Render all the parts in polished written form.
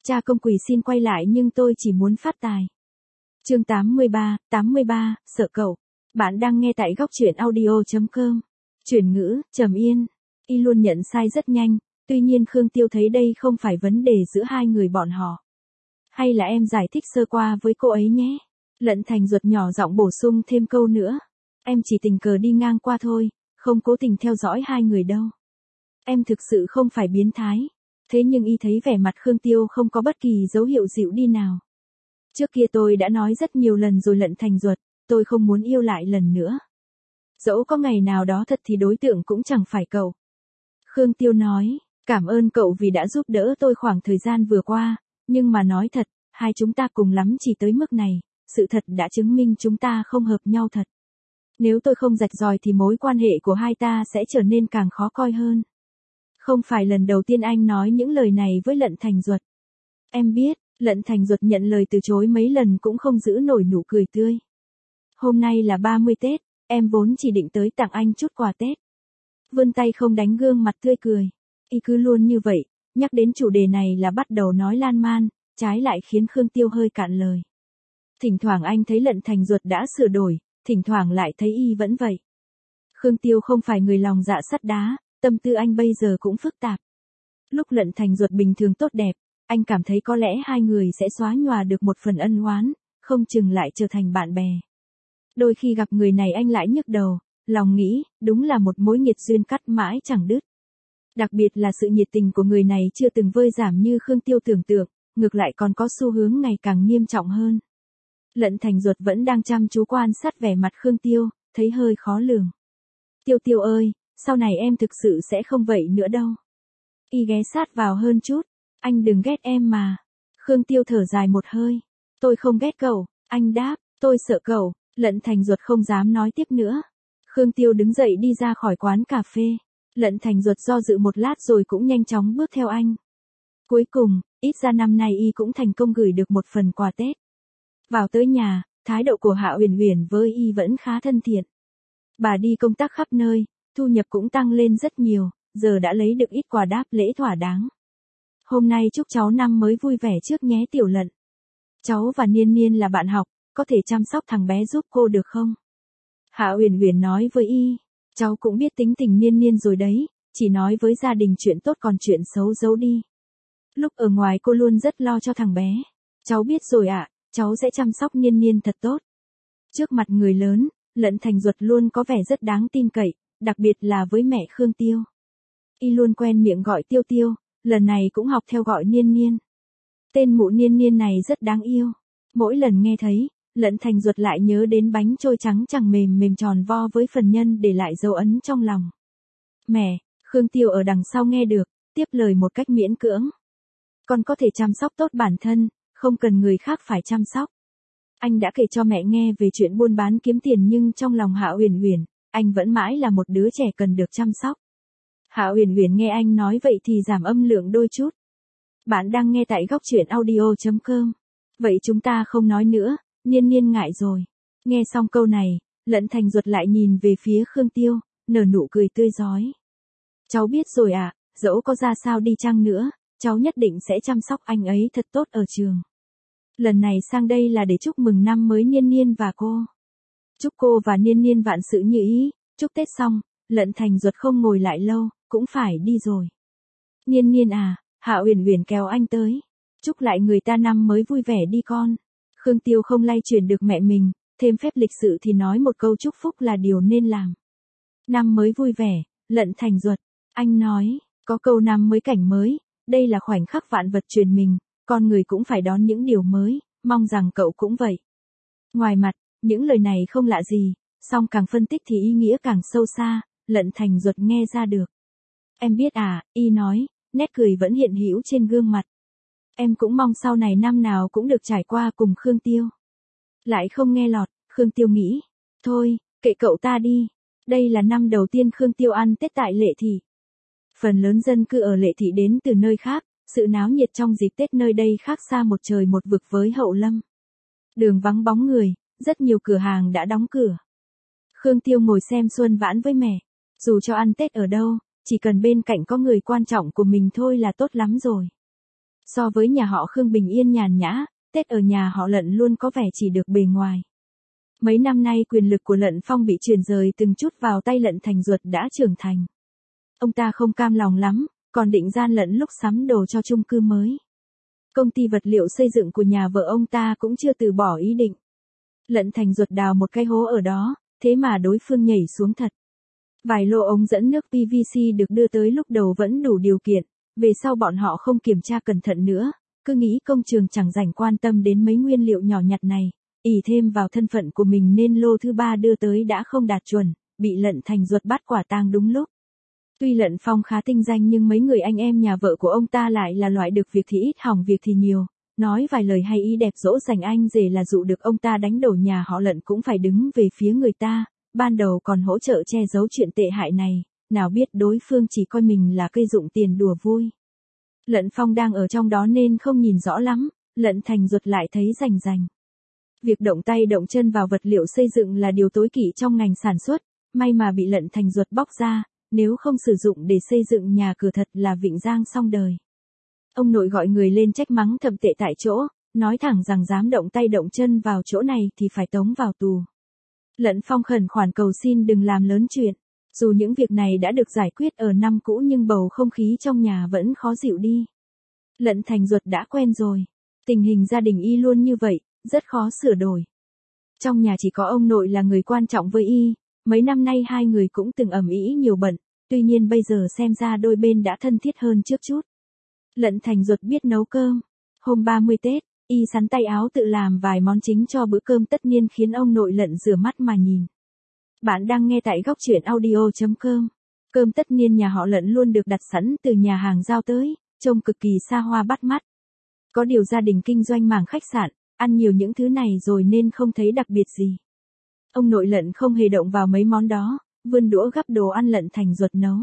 Cha công quỳ xin quay lại nhưng tôi chỉ muốn phát tài. Chương 83, sợ cậu. Bạn đang nghe tại góc truyện audio.com. Chuyển ngữ, trầm yên. Y luôn nhận sai rất nhanh, tuy nhiên Khương Tiêu thấy đây không phải vấn đề giữa hai người bọn họ. Hay là em giải thích sơ qua với cô ấy nhé. Lận Thành Duật nhỏ giọng bổ sung thêm câu nữa. Em chỉ tình cờ đi ngang qua thôi, không cố tình theo dõi hai người đâu. Em thực sự không phải biến thái. Thế nhưng y thấy vẻ mặt Khương Tiêu không có bất kỳ dấu hiệu dịu đi nào. Trước kia tôi đã nói rất nhiều lần rồi Lận Thành Duật, tôi không muốn yêu lại lần nữa. Dẫu có ngày nào đó thật thì đối tượng cũng chẳng phải cậu. Khương Tiêu nói, cảm ơn cậu vì đã giúp đỡ tôi khoảng thời gian vừa qua, nhưng mà nói thật, hai chúng ta cùng lắm chỉ tới mức này, sự thật đã chứng minh chúng ta không hợp nhau thật. Nếu tôi không rạch ròi thì mối quan hệ của hai ta sẽ trở nên càng khó coi hơn. Không phải lần đầu tiên anh nói những lời này với Lận Thành Duật. Em biết, Lận Thành Duật nhận lời từ chối mấy lần cũng không giữ nổi nụ cười tươi. Hôm nay là 30 Tết, em vốn chỉ định tới tặng anh chút quà Tết. Vươn tay không đánh gương mặt tươi cười. Y cứ luôn như vậy, nhắc đến chủ đề này là bắt đầu nói lan man, trái lại khiến Khương Tiêu hơi cạn lời. Thỉnh thoảng anh thấy Lận Thành Duật đã sửa đổi, thỉnh thoảng lại thấy y vẫn vậy. Khương Tiêu không phải người lòng dạ sắt đá, tâm tư anh bây giờ cũng phức tạp. Lúc Lận Thành Duật bình thường tốt đẹp, anh cảm thấy có lẽ hai người sẽ xóa nhòa được một phần ân oán, không chừng lại trở thành bạn bè. Đôi khi gặp người này anh lại nhức đầu, lòng nghĩ, đúng là một mối nghiệt duyên cắt mãi chẳng đứt. Đặc biệt là sự nhiệt tình của người này chưa từng vơi giảm như Khương Tiêu tưởng tượng, ngược lại còn có xu hướng ngày càng nghiêm trọng hơn. Lận Thành Duật vẫn đang chăm chú quan sát vẻ mặt Khương Tiêu, thấy hơi khó lường. Tiêu Tiêu ơi, sau này em thực sự sẽ không vậy nữa đâu. Y ghé sát vào hơn chút, anh đừng ghét em mà. Khương Tiêu thở dài một hơi. Tôi không ghét cậu, anh đáp, tôi sợ cậu. Lận Thành Duật không dám nói tiếp nữa. Khương Tiêu đứng dậy đi ra khỏi quán cà phê. Lận Thành Duật do dự một lát rồi cũng nhanh chóng bước theo anh. Cuối cùng, ít ra năm nay y cũng thành công gửi được một phần quà Tết. Vào tới nhà, thái độ của Hạ Uyển Uyển với y vẫn khá thân thiện. Bà đi công tác khắp nơi, thu nhập cũng tăng lên rất nhiều, giờ đã lấy được ít quà đáp lễ thỏa đáng. Hôm nay chúc cháu năm mới vui vẻ trước nhé Tiểu Lận. Cháu và Niên Niên là bạn học, có thể chăm sóc thằng bé giúp cô được không? Hạ Uyển Uyển nói với y, cháu cũng biết tính tình Niên Niên rồi đấy, chỉ nói với gia đình chuyện tốt còn chuyện xấu giấu đi. Lúc ở ngoài cô luôn rất lo cho thằng bé. Cháu biết rồi ạ, cháu sẽ chăm sóc Niên Niên thật tốt. Trước mặt người lớn, Lận Thành Duật luôn có vẻ rất đáng tin cậy, đặc biệt là với mẹ Khương Tiêu. Y luôn quen miệng gọi Tiêu Tiêu, lần này cũng học theo gọi Niên Niên. Tên mụ Niên Niên này rất đáng yêu. Mỗi lần nghe thấy, Lận Thành Duật lại nhớ đến bánh trôi trắng chẳng mềm mềm tròn vo với phần nhân để lại dấu ấn trong lòng. Mẹ, Khương Tiêu ở đằng sau nghe được, tiếp lời một cách miễn cưỡng. Con có thể chăm sóc tốt bản thân, không cần người khác phải chăm sóc. Anh đã kể cho mẹ nghe về chuyện buôn bán kiếm tiền nhưng trong lòng Hạ Uyển Uyển, anh vẫn mãi là một đứa trẻ cần được chăm sóc. Hạ Uyển Uyển nghe anh nói vậy thì giảm âm lượng đôi chút. Bạn đang nghe tại góc truyện audio.com. Vậy chúng ta không nói nữa, Niên Niên ngại rồi. Nghe xong câu này, Lận Thành Duật lại nhìn về phía Khương Tiêu, nở nụ cười tươi rói. Cháu biết rồi ạ, dẫu có ra sao đi chăng nữa, cháu nhất định sẽ chăm sóc anh ấy thật tốt ở trường. Lần này sang đây là để chúc mừng năm mới Niên Niên và cô. Chúc cô và Niên Niên vạn sự như ý. Chúc Tết xong, Lận Thành Duật không ngồi lại lâu, cũng phải đi rồi. Niên Niên à, Hạ Uyển Uyển kéo anh tới. Chúc lại người ta năm mới vui vẻ đi con. Khương Tiêu không lay chuyển được mẹ mình, thêm phép lịch sự thì nói một câu chúc phúc là điều nên làm. Năm mới vui vẻ, Lận Thành Duật. Anh nói, có câu năm mới cảnh mới, đây là khoảnh khắc vạn vật truyền mình, con người cũng phải đón những điều mới, mong rằng cậu cũng vậy. Ngoài mặt, những lời này không lạ gì, song càng phân tích thì ý nghĩa càng sâu xa, Lận Thành Duật nghe ra được. Em biết à, y nói, nét cười vẫn hiện hữu trên gương mặt. Em cũng mong sau này năm nào cũng được trải qua cùng Khương Tiêu. Lại không nghe lọt, Khương Tiêu nghĩ. Thôi, kệ cậu ta đi. Đây là năm đầu tiên Khương Tiêu ăn Tết tại Lệ Thị. Phần lớn dân cư ở Lệ Thị đến từ nơi khác, sự náo nhiệt trong dịp Tết nơi đây khác xa một trời một vực với Hậu Lâm. Đường vắng bóng người, rất nhiều cửa hàng đã đóng cửa. Khương Tiêu ngồi xem xuân vãn với mẹ. Dù cho ăn Tết ở đâu, chỉ cần bên cạnh có người quan trọng của mình thôi là tốt lắm rồi. So với nhà họ Khương bình yên nhàn nhã, Tết ở nhà họ Lận luôn có vẻ chỉ được bề ngoài. Mấy năm nay quyền lực của Lận Phong bị chuyển rời từng chút vào tay Lận Thành Duật đã trưởng thành. Ông ta không cam lòng lắm, còn định gian lận lúc sắm đồ cho chung cư mới. Công ty vật liệu xây dựng của nhà vợ ông ta cũng chưa từ bỏ ý định. Lận Thành Duật đào một cái hố ở đó, thế mà đối phương nhảy xuống thật. Vài lô ống dẫn nước PVC được đưa tới lúc đầu vẫn đủ điều kiện, về sau bọn họ không kiểm tra cẩn thận nữa, cứ nghĩ công trường chẳng rảnh quan tâm đến mấy nguyên liệu nhỏ nhặt này, ỷ thêm vào thân phận của mình nên lô thứ 3 đưa tới đã không đạt chuẩn, bị Lận Thành Duật bắt quả tang đúng lúc. Tuy Lận Phong khá tinh danh nhưng mấy người anh em nhà vợ của ông ta lại là loại được việc thì ít hỏng việc thì nhiều, nói vài lời hay ý đẹp dỗ dành anh rể là dụ được ông ta đánh đổ nhà họ Lận cũng phải đứng về phía người ta, ban đầu còn hỗ trợ che giấu chuyện tệ hại này, nào biết đối phương chỉ coi mình là cây dụng tiền đùa vui. Lận Phong đang ở trong đó nên không nhìn rõ lắm, Lận Thành Duật lại thấy rành rành. Việc động tay động chân vào vật liệu xây dựng là điều tối kỵ trong ngành sản xuất, may mà bị Lận Thành Duật bóc ra, nếu không sử dụng để xây dựng nhà cửa thật là vịnh giang xong đời. Ông nội gọi người lên trách mắng thậm tệ tại chỗ, nói thẳng rằng dám động tay động chân vào chỗ này thì phải tống vào tù. Lận Phong khẩn khoản cầu xin đừng làm lớn chuyện. Dù những việc này đã được giải quyết ở năm cũ nhưng bầu không khí trong nhà vẫn khó dịu đi. Lận Thành Duật đã quen rồi. Tình hình gia đình y luôn như vậy, rất khó sửa đổi. Trong nhà chỉ có ông nội là người quan trọng với y, mấy năm nay hai người cũng từng ầm ĩ nhiều bận, tuy nhiên bây giờ xem ra đôi bên đã thân thiết hơn trước chút. Lận Thành Duật biết nấu cơm. Hôm 30 Tết, y sắn tay áo tự làm vài món chính cho bữa cơm tất niên khiến ông nội Lận rửa mắt mà nhìn. Bạn đang nghe tại góc truyện audio.com. Cơm tất niên nhà họ Lận luôn được đặt sẵn từ nhà hàng giao tới, trông cực kỳ xa hoa bắt mắt. Có điều gia đình kinh doanh mảng khách sạn, ăn nhiều những thứ này rồi nên không thấy đặc biệt gì. Ông nội Lận không hề động vào mấy món đó, vươn đũa gắp đồ ăn Lận Thành Duật nấu.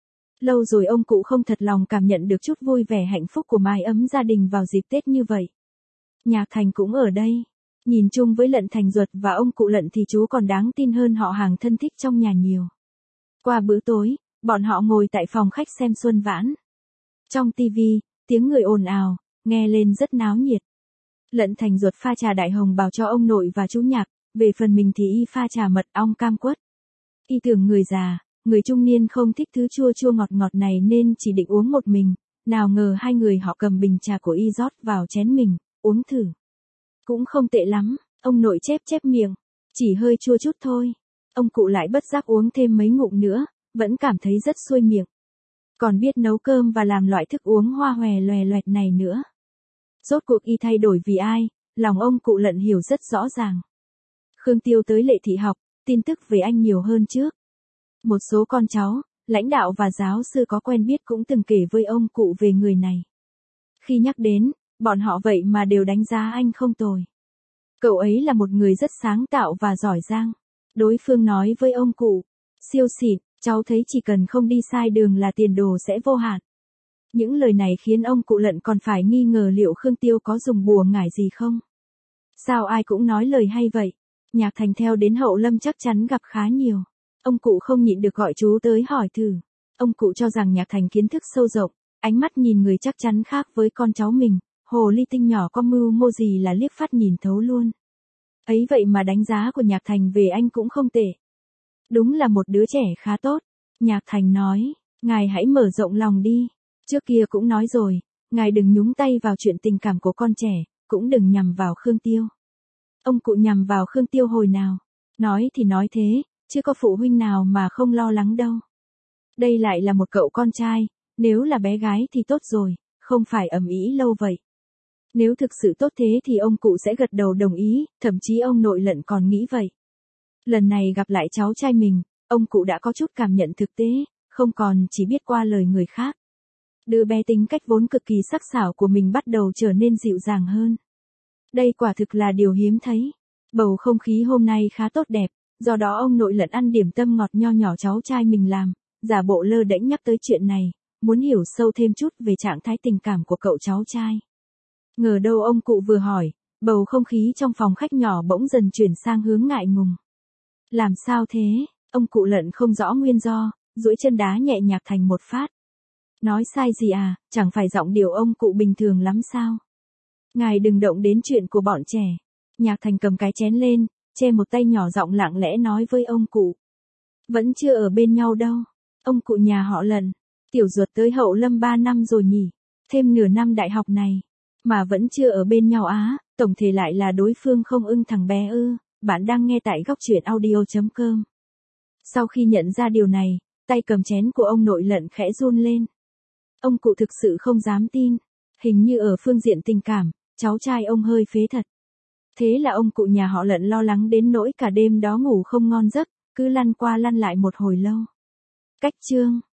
Lâu rồi ông cụ không thật lòng cảm nhận được chút vui vẻ hạnh phúc của mái ấm gia đình vào dịp Tết như vậy. Nhạc Thành cũng ở đây. Nhìn chung với Lận Thành Duật và ông cụ Lận thì chú còn đáng tin hơn họ hàng thân thích trong nhà nhiều. Qua bữa tối, bọn họ ngồi tại phòng khách xem Xuân Vãn. Trong tivi, tiếng người ồn ào, nghe lên rất náo nhiệt. Lận Thành Duật pha trà đại hồng bào cho ông nội và chú Nhạc, về phần mình thì y pha trà mật ong cam quất. Y tưởng người già, người trung niên không thích thứ chua chua ngọt ngọt này nên chỉ định uống một mình, nào ngờ hai người họ cầm bình trà của y rót vào chén mình, uống thử. Cũng không tệ lắm, ông nội chép chép miệng, chỉ hơi chua chút thôi. Ông cụ lại bất giác uống thêm mấy ngụm nữa, vẫn cảm thấy rất xuôi miệng. Còn biết nấu cơm và làm loại thức uống hoa hòe loè loẹt này nữa. Rốt cuộc y thay đổi vì ai, lòng ông cụ Lận hiểu rất rõ ràng. Khương Tiêu tới Lệ Thị học, tin tức về anh nhiều hơn trước. Một số con cháu, lãnh đạo và giáo sư có quen biết cũng từng kể với ông cụ về người này. Khi nhắc đến, bọn họ vậy mà đều đánh giá anh không tồi. Cậu ấy là một người rất sáng tạo và giỏi giang. Đối phương nói với ông cụ, siêu xịn, cháu thấy chỉ cần không đi sai đường là tiền đồ sẽ vô hạn. Những lời này khiến ông cụ Lận còn phải nghi ngờ liệu Khương Tiêu có dùng bùa ngải gì không. Sao ai cũng nói lời hay vậy? Nhạc Thành theo đến Hậu Lâm chắc chắn gặp khá nhiều. Ông cụ không nhịn được gọi chú tới hỏi thử. Ông cụ cho rằng Nhạc Thành kiến thức sâu rộng, ánh mắt nhìn người chắc chắn khác với con cháu mình, hồ ly tinh nhỏ có mưu mô gì là liếc phát nhìn thấu luôn. Ấy vậy mà đánh giá của Nhạc Thành về anh cũng không tệ. Đúng là một đứa trẻ khá tốt. Nhạc Thành nói, ngài hãy mở rộng lòng đi. Trước kia cũng nói rồi, ngài đừng nhúng tay vào chuyện tình cảm của con trẻ, cũng đừng nhằm vào Khương Tiêu. Ông cụ nhằm vào Khương Tiêu hồi nào? Nói thì nói thế, chứ có phụ huynh nào mà không lo lắng đâu. Đây lại là một cậu con trai, nếu là bé gái thì tốt rồi, không phải ầm ĩ lâu vậy. Nếu thực sự tốt thế thì ông cụ sẽ gật đầu đồng ý, thậm chí ông nội Lận còn nghĩ vậy. Lần này gặp lại cháu trai mình, ông cụ đã có chút cảm nhận thực tế, không còn chỉ biết qua lời người khác. Đứa bé tính cách vốn cực kỳ sắc sảo của mình bắt đầu trở nên dịu dàng hơn. Đây quả thực là điều hiếm thấy. Bầu không khí hôm nay khá tốt đẹp, do đó ông nội Lận ăn điểm tâm ngọt nho nhỏ cháu trai mình làm, giả bộ lơ đễnh nhắc tới chuyện này, muốn hiểu sâu thêm chút về trạng thái tình cảm của cậu cháu trai. Ngờ đâu ông cụ vừa hỏi, bầu không khí trong phòng khách nhỏ bỗng dần chuyển sang hướng ngại ngùng. Làm sao thế? Ông cụ Lận không rõ nguyên do, duỗi chân đá nhẹ Nhạc Thành một phát. Nói sai gì à, chẳng phải giọng điệu ông cụ bình thường lắm sao? Ngài đừng động đến chuyện của bọn trẻ. Nhạc Thành cầm cái chén lên, che một tay nhỏ giọng lặng lẽ nói với ông cụ. Vẫn chưa ở bên nhau đâu. Ông cụ nhà họ Lần. Tiểu ruột tới Hậu Lâm 3 năm rồi nhỉ. Thêm nửa năm đại học này. Mà vẫn chưa ở bên nhau á, tổng thể lại là đối phương không ưng thằng bé ư. Bạn đang nghe tại góc truyện audio.com. Sau khi nhận ra điều này, tay cầm chén của ông nội Lận khẽ run lên. Ông cụ thực sự không dám tin. Hình như ở phương diện tình cảm, cháu trai ông hơi phế thật. Thế là ông cụ nhà họ Lận lo lắng đến nỗi cả đêm đó ngủ không ngon giấc, cứ lăn qua lăn lại một hồi lâu. Cách chương